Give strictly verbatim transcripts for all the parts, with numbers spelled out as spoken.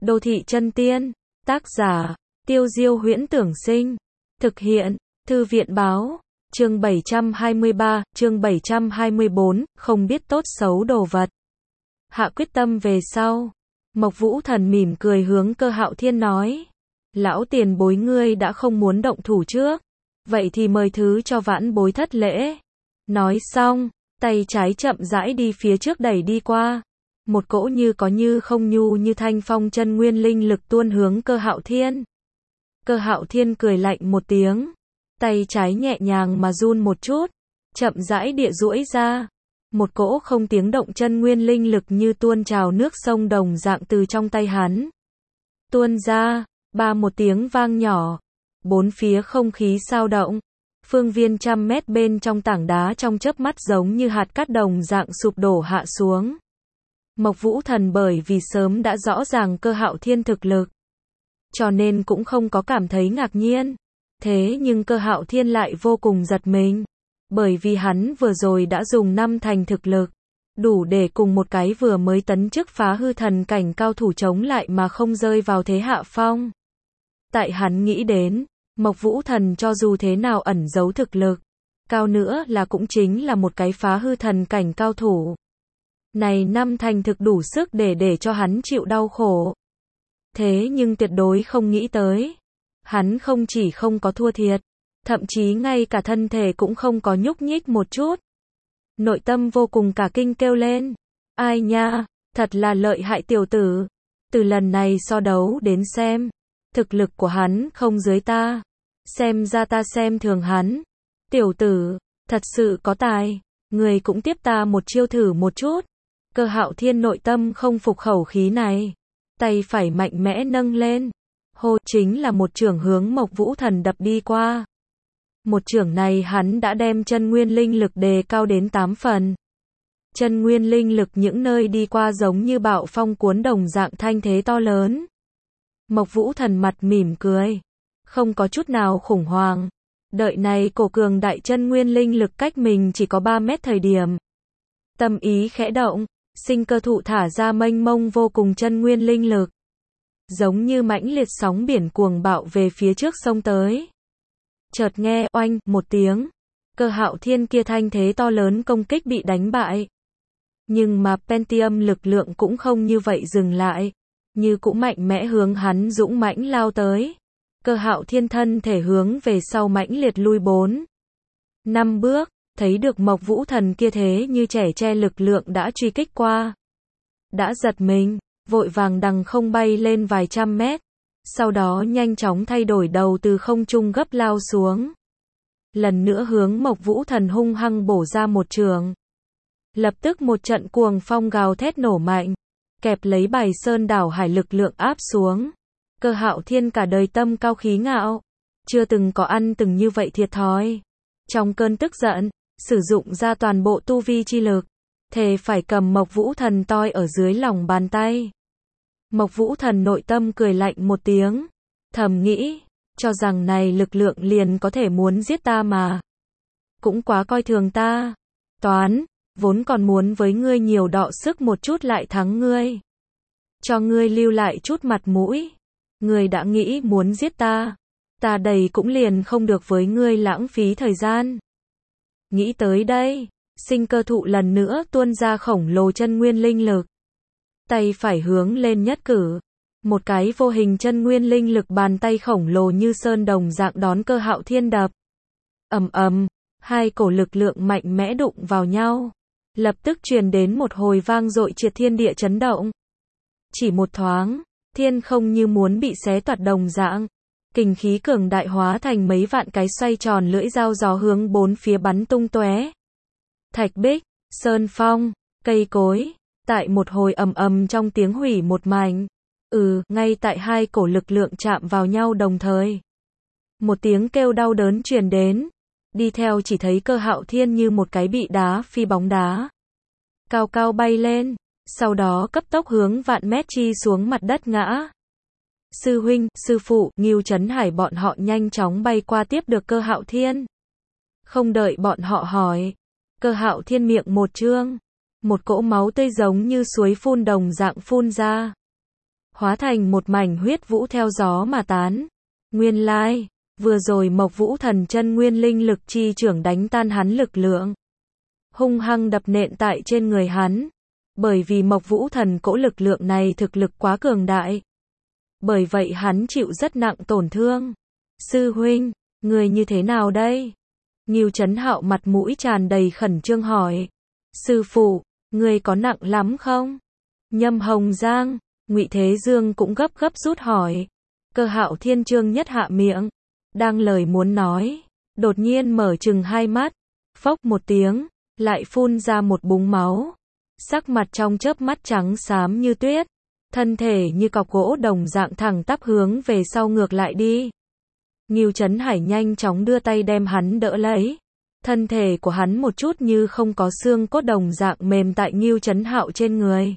Đô thị chân tiên. Tác giả, Tiêu Diêu Huyễn Tưởng Sinh. Thực hiện, Thư viện Báo. Chương bảy trăm hai mươi ba, chương bảy trăm hai mươi bốn, không biết tốt xấu đồ vật. Hạ quyết tâm về sau. Mộc Vũ Thần mỉm cười hướng Cơ Hạo Thiên nói. Lão tiền bối ngươi đã không muốn động thủ trước. Vậy thì mời thứ cho vãn bối thất lễ. Nói xong, tay trái chậm rãi đi phía trước đẩy đi qua. Một cỗ như có như không nhu như thanh phong chân nguyên linh lực tuôn hướng Cơ Hạo Thiên. Cơ Hạo Thiên cười lạnh một tiếng. Tay trái nhẹ nhàng mà run một chút. Chậm rãi địa duỗi ra. Một cỗ không tiếng động chân nguyên linh lực như tuôn trào nước sông đồng dạng từ trong tay hắn. Tuôn ra, ba một tiếng vang nhỏ. Bốn phía không khí sao động. Phương viên trăm mét bên trong tảng đá trong chớp mắt giống như hạt cát đồng dạng sụp đổ hạ xuống. Mộc Vũ Thần bởi vì sớm đã rõ ràng Cơ Hạo Thiên thực lực, cho nên cũng không có cảm thấy ngạc nhiên. Thế nhưng Cơ Hạo Thiên lại vô cùng giật mình, bởi vì hắn vừa rồi đã dùng năm thành thực lực, đủ để cùng một cái vừa mới tấn chức phá hư thần cảnh cao thủ chống lại mà không rơi vào thế hạ phong. Tại hắn nghĩ đến, Mộc Vũ Thần cho dù thế nào ẩn giấu thực lực cao nữa là cũng chính là một cái phá hư thần cảnh cao thủ. Này năm thành thực đủ sức để để cho hắn chịu đau khổ. Thế nhưng tuyệt đối không nghĩ tới. Hắn không chỉ không có thua thiệt, thậm chí ngay cả thân thể cũng không có nhúc nhích một chút. Nội tâm vô cùng cả kinh kêu lên. Ai nha, thật là lợi hại tiểu tử. Từ lần này so đấu đến xem, thực lực của hắn không dưới ta. Xem ra ta xem thường hắn. Tiểu tử, thật sự có tài. Người cũng tiếp ta một chiêu thử một chút. Cơ Hạo Thiên nội tâm không phục khẩu khí này. Tay phải mạnh mẽ nâng lên. Hô, chính là một chưởng hướng Mộc Vũ Thần đập đi qua. Một chưởng này hắn đã đem chân nguyên linh lực đề cao đến tám phần. Chân nguyên linh lực những nơi đi qua giống như bạo phong cuốn đồng dạng thanh thế to lớn. Mộc Vũ Thần mặt mỉm cười, không có chút nào khủng hoảng. Đợi này cổ cường đại chân nguyên linh lực cách mình chỉ có ba mét thời điểm. Tâm ý khẽ động, sinh cơ thụ thả ra mênh mông vô cùng chân nguyên linh lực. Giống như mãnh liệt sóng biển cuồng bạo về phía trước sông tới. Chợt nghe oanh một tiếng, Cơ Hạo Thiên kia thanh thế to lớn công kích bị đánh bại. Nhưng mà Pentium lực lượng cũng không như vậy dừng lại, như cũng mạnh mẽ hướng hắn dũng mãnh lao tới. Cơ Hạo Thiên thân thể hướng về sau mãnh liệt lui bốn năm bước, thấy được Mộc Vũ Thần kia thế như trẻ tre lực lượng đã truy kích qua. Đã giật mình, vội vàng đằng không bay lên vài trăm mét, sau đó nhanh chóng thay đổi đầu từ không trung gấp lao xuống. Lần nữa hướng Mộc Vũ Thần hung hăng bổ ra một trường. Lập tức một trận cuồng phong gào thét nổ mạnh, kẹp lấy Bài Sơn đảo hải lực lượng áp xuống. Cơ Hạo Thiên cả đời tâm cao khí ngạo, chưa từng có ăn từng như vậy thiệt thòi. Trong cơn tức giận, sử dụng ra toàn bộ tu vi chi lực, thề phải cầm Mộc Vũ Thần toi ở dưới lòng bàn tay. Mộc Vũ Thần nội tâm cười lạnh một tiếng, thầm nghĩ, cho rằng này lực lượng liền có thể muốn giết ta mà. Cũng quá coi thường ta. Toán, vốn còn muốn với ngươi nhiều đọ sức một chút lại thắng ngươi. Cho ngươi lưu lại chút mặt mũi. Ngươi đã nghĩ muốn giết ta. Ta đầy cũng liền không được với ngươi lãng phí thời gian. Nghĩ tới đây, sinh cơ thụ lần nữa tuôn ra khổng lồ chân nguyên linh lực. Tay phải hướng lên nhất cử. Một cái vô hình chân nguyên linh lực bàn tay khổng lồ như sơn đồng dạng đón Cơ Hạo Thiên đập. Ầm ầm, hai cổ lực lượng mạnh mẽ đụng vào nhau. Lập tức truyền đến một hồi vang dội triệt thiên địa chấn động. Chỉ một thoáng, thiên không như muốn bị xé toạc đồng dạng. Kình khí cường đại hóa thành mấy vạn cái xoay tròn lưỡi dao gió hướng bốn phía bắn tung tóe. Thạch bích, sơn phong, cây cối, tại một hồi ầm ầm trong tiếng hủy một mảnh. Ừ, ngay tại hai cổ lực lượng chạm vào nhau đồng thời. Một tiếng kêu đau đớn truyền đến. Đi theo chỉ thấy Cơ Hạo Thiên như một cái bị đá phi bóng đá. Cao cao bay lên, sau đó cấp tốc hướng vạn mét chi xuống mặt đất ngã. Sư huynh, sư phụ, Ngưu Trấn Hải bọn họ nhanh chóng bay qua tiếp được Cơ Hạo Thiên. Không đợi bọn họ hỏi, Cơ Hạo Thiên miệng một trương, một cỗ máu tươi giống như suối phun đồng dạng phun ra. hóa thành một mảnh huyết vũ theo gió mà tán. Nguyên lai, vừa rồi Mộc Vũ Thần chân nguyên linh lực chi trưởng đánh tan hắn lực lượng, hung hăng đập nện tại trên người hắn. Bởi vì Mộc Vũ Thần cỗ lực lượng này thực lực quá cường đại, bởi vậy hắn chịu rất nặng tổn thương. Sư huynh, người như thế nào đây? Ngưu Chấn Hạo mặt mũi tràn đầy khẩn trương hỏi. Sư phụ, người có nặng lắm không? Nhâm Hồng Giang, Ngụy Thế Dương cũng gấp gấp rút hỏi. Cơ Hạo Thiên trương nhất hạ miệng, đang lời muốn nói, đột nhiên mở trừng hai mắt, phốc một tiếng, lại phun ra một búng máu. Sắc mặt trong chớp mắt trắng xám như tuyết, thân thể như cọc gỗ đồng dạng thẳng tắp hướng về sau ngược lại đi. Ngưu Chấn Hải nhanh chóng đưa tay đem hắn đỡ lấy. Thân thể của hắn một chút như không có xương cốt đồng dạng mềm tại Ngưu Chấn Hạo trên người.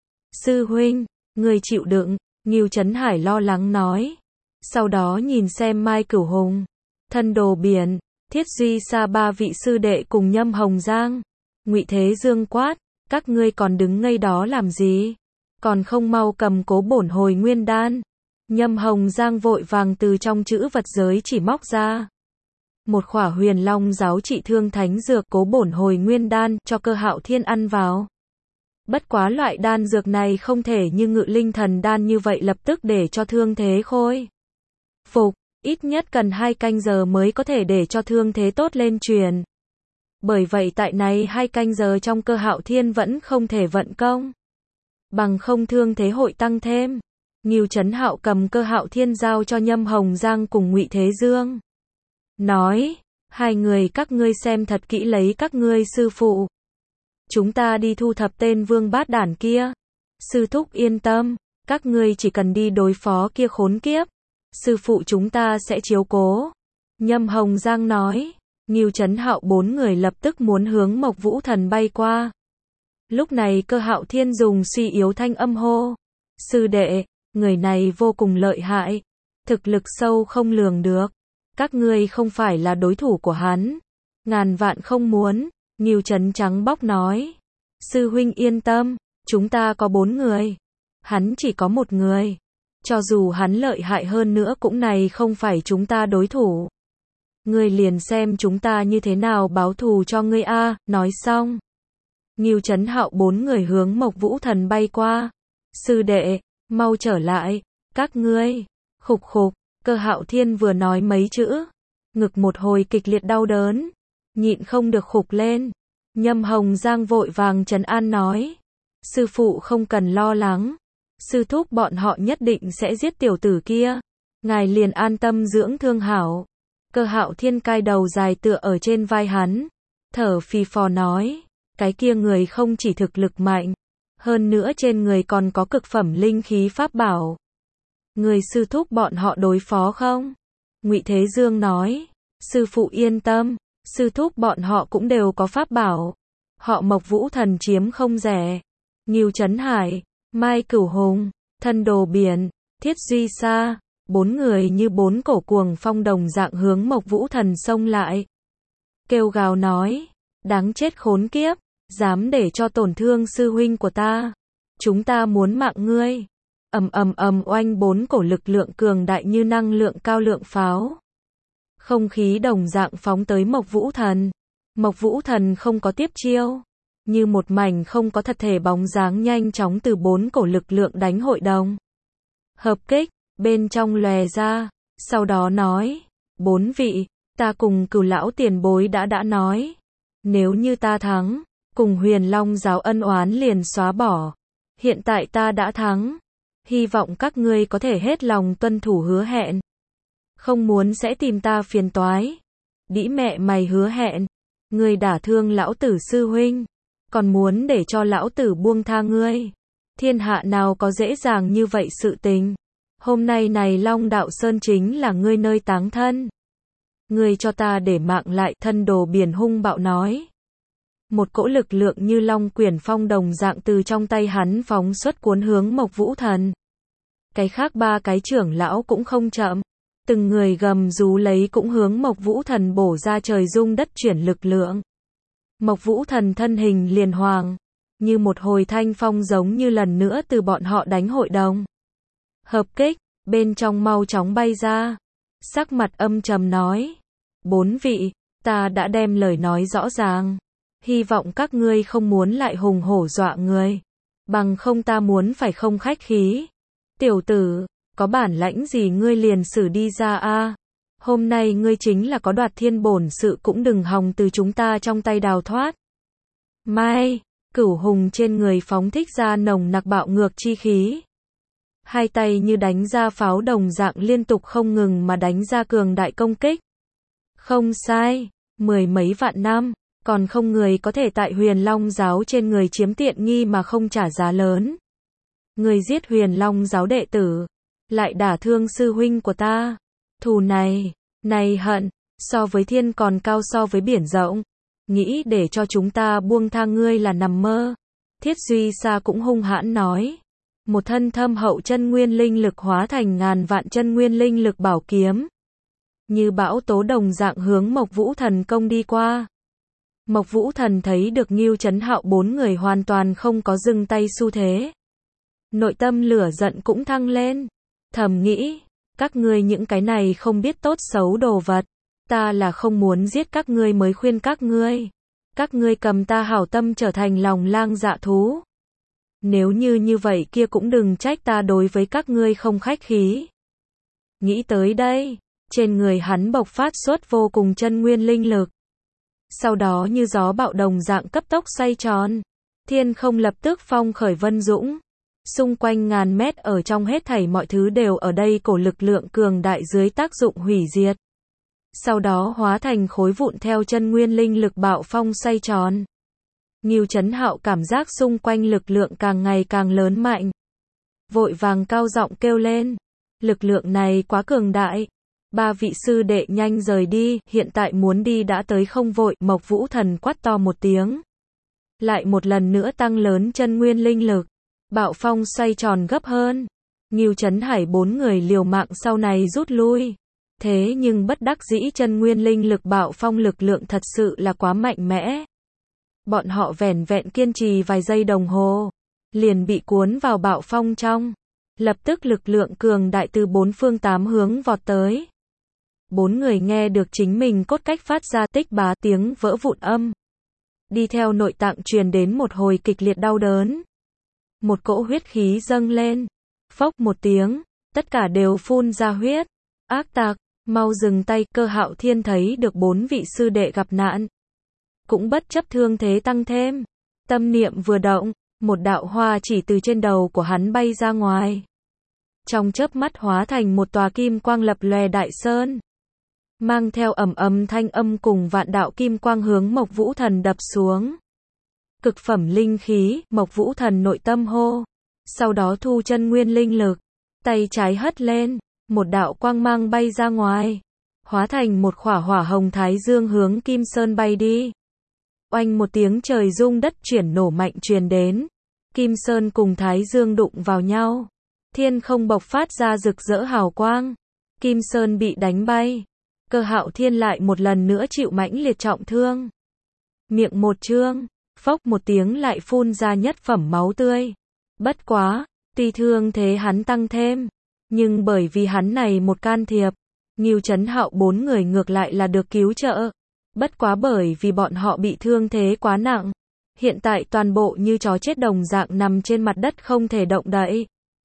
Sư huynh, người chịu đựng, Ngưu Chấn Hải lo lắng nói. Sau đó nhìn xem Mai Cửu Hùng, Thân Đồ Biển, Thiết Duy Sa ba vị sư đệ cùng Nhâm Hồng Giang. Ngụy Thế Dương quát, các ngươi còn đứng ngây đó làm gì? Còn không mau cầm Cố Bổn Hồi Nguyên Đan. Nhâm Hồng Giang vội vàng từ trong chữ vật giới chỉ móc ra một khỏa Huyền Long giáo trị thương thánh dược Cố Bổn Hồi Nguyên Đan cho Cơ Hạo Thiên ăn vào. Bất quá loại đan dược này không thể như Ngự Linh Thần Đan như vậy lập tức để cho thương thế khôi phục, ít nhất cần hai canh giờ mới có thể để cho thương thế tốt lên truyền. Bởi vậy tại này hai canh giờ trong Cơ Hạo Thiên vẫn không thể vận công, bằng không thương thế hội tăng thêm. Ngưu Chấn Hạo cầm Cơ Hạo Thiên giao cho Nhâm Hồng Giang cùng Ngụy Thế Dương, nói, hai người các ngươi xem thật kỹ lấy các ngươi sư phụ. Chúng ta đi thu thập tên vương bát đản kia. Sư thúc yên tâm, các ngươi chỉ cần đi đối phó kia khốn kiếp, sư phụ chúng ta sẽ chiếu cố. Nhâm Hồng Giang nói. Ngưu Chấn Hạo bốn người lập tức muốn hướng Mộc Vũ Thần bay qua. Lúc này Cơ Hạo Thiên dùng suy yếu thanh âm hô. Sư đệ, người này vô cùng lợi hại, thực lực sâu không lường được. Các ngươi không phải là đối thủ của hắn. Ngàn vạn không muốn. Ngưu Chấn trắng bóc nói. Sư huynh yên tâm, chúng ta có bốn người. Hắn chỉ có một người. Cho dù hắn lợi hại hơn nữa cũng này không phải chúng ta đối thủ. Ngươi liền xem chúng ta như thế nào báo thù cho ngươi a. Nói xong, Ngưu Chấn Hạo bốn người hướng Mộc Vũ Thần bay qua. Sư đệ, mau trở lại, các ngươi. Khục khục, Cơ Hạo Thiên vừa nói mấy chữ, ngực một hồi kịch liệt đau đớn, nhịn không được khục lên. Nhâm Hồng Giang vội vàng trấn an nói. Sư phụ không cần lo lắng, sư thúc bọn họ nhất định sẽ giết tiểu tử kia. Ngài liền an tâm dưỡng thương hảo. Cơ Hạo Thiên cai đầu dài tựa ở trên vai hắn, thở phì phò nói, cái kia người không chỉ thực lực mạnh, hơn nữa trên người còn có cực phẩm linh khí pháp bảo. Người sư thúc bọn họ đối phó không? Ngụy Thế Dương nói, sư phụ yên tâm, sư thúc bọn họ cũng đều có pháp bảo. Họ Mộc Vũ Thần chiếm không rẻ. Ngưu Chấn Hải, Mai Cửu Hùng, Thân Đồ Biển, Thiết Duy Sa, bốn người như bốn cổ cuồng phong đồng dạng hướng Mộc Vũ Thần xông lại. Kêu gào nói, đáng chết khốn kiếp, dám để cho tổn thương sư huynh của ta. Chúng ta muốn mạng ngươi. Ầm ầm ầm oanh, bốn cổ lực lượng cường đại như năng lượng cao lượng pháo. Không khí đồng dạng phóng tới Mộc Vũ Thần. Mộc Vũ Thần không có tiếp chiêu, như một mảnh không có thật thể bóng dáng nhanh chóng từ bốn cổ lực lượng đánh hội đồng. Hợp kích, bên trong lòe ra, sau đó nói, bốn vị, ta cùng Cửu lão tiền bối đã đã nói, nếu như ta thắng, cùng Huyền Long giáo ân oán liền xóa bỏ. Hiện tại ta đã thắng, hy vọng các ngươi có thể hết lòng tuân thủ hứa hẹn. Không muốn sẽ tìm ta phiền toái. Đĩ mẹ mày hứa hẹn, ngươi đả thương lão tử sư huynh, còn muốn để cho lão tử buông tha ngươi. Thiên hạ nào có dễ dàng như vậy sự tình. Hôm nay này Long Đạo Sơn chính là ngươi nơi táng thân. Ngươi cho ta để mạng lại. Thân Đồ Biển hung bạo nói. Một cỗ lực lượng như long quyển phong đồng dạng từ trong tay hắn phóng xuất cuốn hướng Mộc Vũ Thần. Cái khác ba cái trưởng lão cũng không chậm, từng người gầm rú lấy cũng hướng Mộc Vũ Thần bổ ra trời rung đất chuyển lực lượng. Mộc Vũ Thần thân hình liền hoàng, như một hồi thanh phong giống như lần nữa từ bọn họ đánh hội đồng. Hợp kích, bên trong mau chóng bay ra. Sắc mặt âm trầm nói. Bốn vị, ta đã đem lời nói rõ ràng. Hy vọng các ngươi không muốn lại hùng hổ dọa người. Bằng không ta muốn phải không khách khí. Tiểu tử, có bản lãnh gì ngươi liền xử đi ra a. Hôm nay ngươi chính là có đoạt thiên bổn sự cũng đừng hòng từ chúng ta trong tay đào thoát. Mai, Cửu Hùng trên người phóng thích ra nồng nặc bạo ngược chi khí. Hai tay như đánh ra pháo đồng dạng liên tục không ngừng mà đánh ra cường đại công kích. Không sai, mười mấy vạn năm, còn không người có thể tại Huyền Long giáo trên người chiếm tiện nghi mà không trả giá lớn. Người giết Huyền Long giáo đệ tử, lại đả thương sư huynh của ta. Thù này, này hận, so với thiên còn cao so với biển rộng. Nghĩ để cho chúng ta buông tha ngươi là nằm mơ. Thiết Duy Sa cũng hung hãn nói. Một thân thâm hậu chân nguyên linh lực hóa thành ngàn vạn chân nguyên linh lực bảo kiếm. Như bão tố đồng dạng hướng Mộc Vũ Thần công đi qua. Mộc Vũ Thần thấy được Ngưu Chấn Hạo bốn người hoàn toàn không có dừng tay xu thế. Nội tâm lửa giận cũng thăng lên. Thầm nghĩ, các ngươi những cái này không biết tốt xấu đồ vật. Ta là không muốn giết các ngươi mới khuyên các ngươi. Các ngươi cầm ta hảo tâm trở thành lòng lang dạ thú. Nếu như như vậy kia cũng đừng trách ta đối với các ngươi không khách khí. Nghĩ tới đây, trên người hắn bộc phát xuất vô cùng chân nguyên linh lực. Sau đó như gió bạo đồng dạng cấp tốc xoay tròn. Thiên không lập tức phong khởi vân dũng. Xung quanh ngàn mét ở trong hết thảy mọi thứ đều ở đây cổ lực lượng cường đại dưới tác dụng hủy diệt. Sau đó hóa thành khối vụn theo chân nguyên linh lực bạo phong xoay tròn. Ngưu Chấn Hạo cảm giác xung quanh lực lượng càng ngày càng lớn mạnh. Vội vàng cao giọng kêu lên. Lực lượng này quá cường đại. Ba vị sư đệ nhanh rời đi, hiện tại muốn đi đã tới không vội. Mộc Vũ Thần quát to một tiếng. Lại một lần nữa tăng lớn chân nguyên linh lực. Bạo phong xoay tròn gấp hơn. Ngưu Chấn Hải bốn người liều mạng sau này rút lui. Thế nhưng bất đắc dĩ chân nguyên linh lực bạo phong lực lượng thật sự là quá mạnh mẽ. Bọn họ vẻn vẹn kiên trì vài giây đồng hồ, liền bị cuốn vào bạo phong trong. Lập tức lực lượng cường đại từ bốn phương tám hướng vọt tới. Bốn người nghe được chính mình cốt cách phát ra tích bá tiếng vỡ vụn âm. Đi theo nội tạng truyền đến một hồi kịch liệt đau đớn. Một cỗ huyết khí dâng lên. Phốc một tiếng, tất cả đều phun ra huyết. Ác tặc, mau dừng tay. Cơ Hạo Thiên thấy được bốn vị sư đệ gặp nạn. Cũng bất chấp thương thế tăng thêm. Tâm niệm vừa động, một đạo hoa chỉ từ trên đầu của hắn bay ra ngoài. Trong chớp mắt hóa thành một tòa kim quang lập lòe đại sơn. Mang theo ầm ầm thanh âm cùng vạn đạo kim quang hướng Mộc Vũ Thần đập xuống. Cực phẩm linh khí, Mộc Vũ Thần nội tâm hô. Sau đó thu chân nguyên linh lực. Tay trái hất lên, một đạo quang mang bay ra ngoài. Hóa thành một khỏa hỏa hồng thái dương hướng Kim Sơn bay đi. Oanh một tiếng trời rung đất chuyển nổ mạnh truyền đến. Kim Sơn cùng Thái Dương đụng vào nhau. Thiên không bộc phát ra rực rỡ hào quang. Kim Sơn bị đánh bay. Cơ Hạo Thiên lại một lần nữa chịu mãnh liệt trọng thương. Miệng một trương, phốc một tiếng lại phun ra nhất phẩm máu tươi. Bất quá, tuy thương thế hắn tăng thêm, nhưng bởi vì hắn này một can thiệp, Ngưu Chấn Hạo bốn người ngược lại là được cứu trợ. Bất quá bởi vì bọn họ bị thương thế quá nặng, hiện tại toàn bộ như chó chết đồng dạng nằm trên mặt đất không thể động đậy.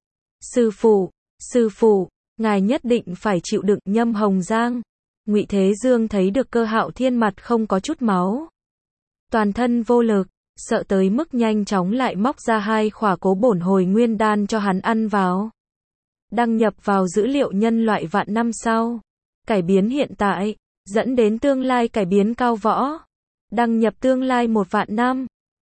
Sư phụ, sư phụ, ngài nhất định phải chịu đựng. Nhâm Hồng Giang, Ngụy Thế Dương thấy được Cơ Hạo Thiên mặt không có chút máu, toàn thân vô lực, sợ tới mức nhanh chóng lại móc ra hai khỏa cố bổn hồi nguyên đan cho hắn ăn vào. Đăng nhập vào dữ liệu nhân loại vạn năm sau, cải biến hiện tại, dẫn đến tương lai cải biến cao võ. Đăng nhập tương lai một vạn năm.